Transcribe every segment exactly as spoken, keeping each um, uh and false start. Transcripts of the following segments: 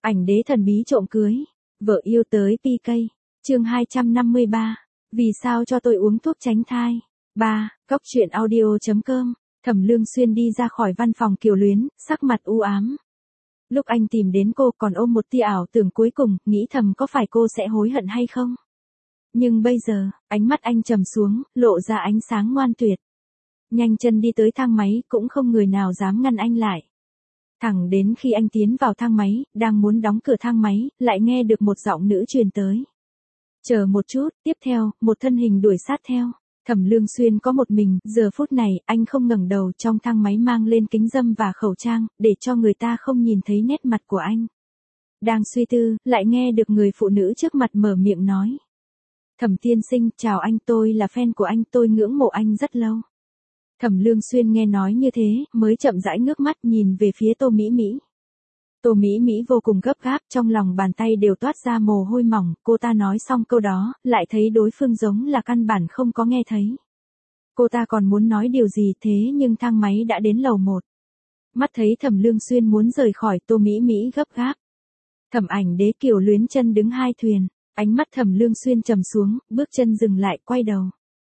Ảnh đế thần bí trộm cưới. Vợ yêu tới pê ca. Chương hai trăm năm mươi ba. Vì sao cho tôi uống thuốc tránh thai? ba. Cóc truyện audio chấm com. Thẩm Lương Xuyên đi ra khỏi văn phòng Kiều Luyến, sắc mặt u ám. Lúc anh tìm đến cô còn ôm một tia ảo tưởng cuối cùng, nghĩ thầm có phải cô sẽ hối hận hay không? Nhưng bây giờ, ánh mắt anh trầm xuống, lộ ra ánh sáng ngoan tuyệt. Nhanh chân đi tới thang máy, cũng không người nào dám ngăn anh lại. Thẳng đến khi anh tiến vào thang máy, đang muốn đóng cửa thang máy, lại nghe được một giọng nữ truyền tới. Chờ một chút, tiếp theo, một thân hình đuổi sát theo. Thẩm Lương Xuyên có một mình, giờ phút này, anh không ngẩng đầu trong thang máy mang lên kính râm và khẩu trang, để cho người ta không nhìn thấy nét mặt của anh. Đang suy tư, lại nghe được người phụ nữ trước mặt mở miệng nói. Thẩm tiên sinh, chào anh, tôi là fan của anh, tôi ngưỡng mộ anh rất lâu. Thẩm Lương Xuyên nghe nói như thế, mới chậm rãi ngước mắt nhìn về phía Tô Mỹ Mỹ. Tô Mỹ Mỹ vô cùng gấp gáp, trong lòng bàn tay đều toát ra mồ hôi mỏng, cô ta nói xong câu đó, lại thấy đối phương giống là căn bản không có nghe thấy. Cô ta còn muốn nói điều gì thế nhưng thang máy đã đến lầu một. Mắt thấy Thẩm Lương Xuyên muốn rời khỏi, Tô Mỹ Mỹ gấp gáp. Thẩm Ảnh Đế Kiều Luyến chân đứng hai thuyền, ánh mắt Thẩm Lương Xuyên trầm xuống, bước chân dừng lại, quay đầu.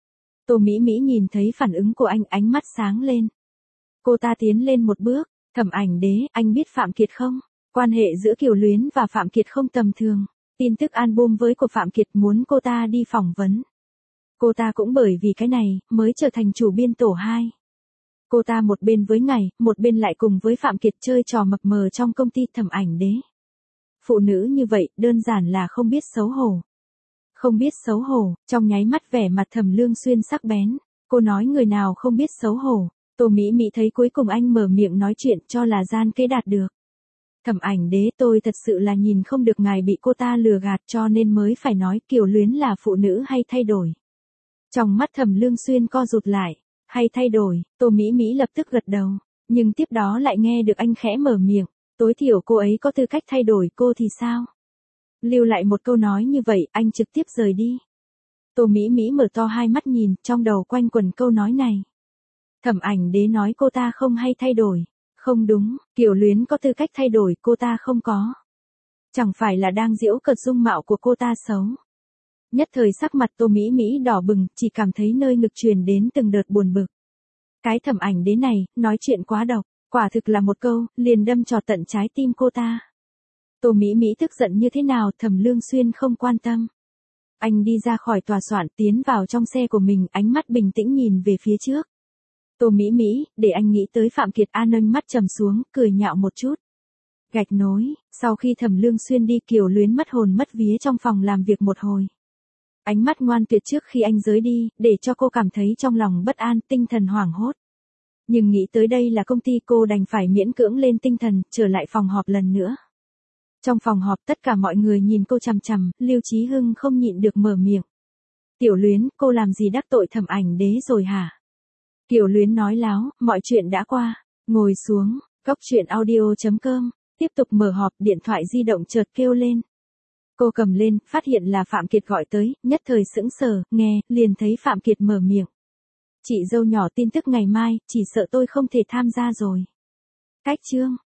Tô Mỹ Mỹ nhìn thấy phản ứng của anh, ánh mắt sáng lên. Cô ta tiến lên một bước. Thẩm Ảnh Đế, anh biết Phạm Kiệt không? Quan hệ giữa Kiều Luyến và Phạm Kiệt không tầm thường. Tin tức album với của Phạm Kiệt muốn cô ta đi phỏng vấn. Cô ta cũng bởi vì cái này, mới trở thành chủ biên tổ hai. Cô ta một bên với ngày, một bên lại cùng với Phạm Kiệt chơi trò mập mờ trong công ty Thẩm Ảnh Đế. Phụ nữ như vậy, đơn giản là không biết xấu hổ. Không biết xấu hổ, trong nháy mắt vẻ mặt Thẩm Lương Xuyên sắc bén. Cô nói người nào không biết xấu hổ. Tô Mỹ Mỹ thấy cuối cùng anh mở miệng nói chuyện cho là gian kế đạt được. Thẩm Ảnh Đế, tôi thật sự là nhìn không được ngài bị cô ta lừa gạt cho nên mới phải nói Kiều Luyến là phụ nữ hay thay đổi. Trong mắt Thẩm Lương Xuyên co rụt lại, hay thay đổi, Tô Mỹ Mỹ lập tức gật đầu, nhưng tiếp đó lại nghe được anh khẽ mở miệng, tối thiểu cô ấy có tư cách thay đổi cô thì sao? Lưu lại một câu nói như vậy, anh trực tiếp rời đi. Tô Mỹ Mỹ mở to hai mắt nhìn, trong đầu quanh quẩn câu nói này. Thẩm Ảnh Đế nói cô ta không hay thay đổi. Không đúng, Kiều Luyến có tư cách thay đổi, cô ta không có. Chẳng phải là đang giễu cợt dung mạo của cô ta xấu. Nhất thời sắc mặt Tô Mỹ Mỹ đỏ bừng, chỉ cảm thấy nơi ngực truyền đến từng đợt buồn bực. Cái Thẩm Ảnh Đế này, nói chuyện quá độc, quả thực là một câu, liền đâm trọt tận trái tim cô ta. Tô Mỹ Mỹ tức giận như thế nào, Thẩm Lương Xuyên không quan tâm. Anh đi ra khỏi tòa soạn, tiến vào trong xe của mình, ánh mắt bình tĩnh nhìn về phía trước. Tô Mỹ Mỹ, để anh nghĩ tới Phạm Kiệt. An nâng mắt trầm xuống, cười nhạo một chút. Gạch nối, sau khi Thẩm Lương Xuyên đi, Kiều Luyến mất hồn mất vía trong phòng làm việc một hồi. Ánh mắt ngoan tuyệt trước khi anh rời đi, để cho cô cảm thấy trong lòng bất an, tinh thần hoảng hốt. Nhưng nghĩ tới đây là công ty, cô đành phải miễn cưỡng lên tinh thần, trở lại phòng họp lần nữa. Trong phòng họp tất cả mọi người nhìn cô chằm chằm, Lưu Chí Hưng không nhịn được mở miệng. Tiểu Luyến, cô làm gì đắc tội Thẩm Ảnh Đế rồi hả? Kiều Luyến nói láo, mọi chuyện đã qua. Ngồi xuống, cóc truyện audio chấm com, tiếp tục mở họp, điện thoại di động chợt kêu lên. Cô cầm lên, phát hiện là Phạm Kiệt gọi tới, nhất thời sững sờ, nghe, liền thấy Phạm Kiệt mở miệng. Chị dâu nhỏ, tin tức ngày mai, chỉ sợ tôi không thể tham gia rồi. Cách chương.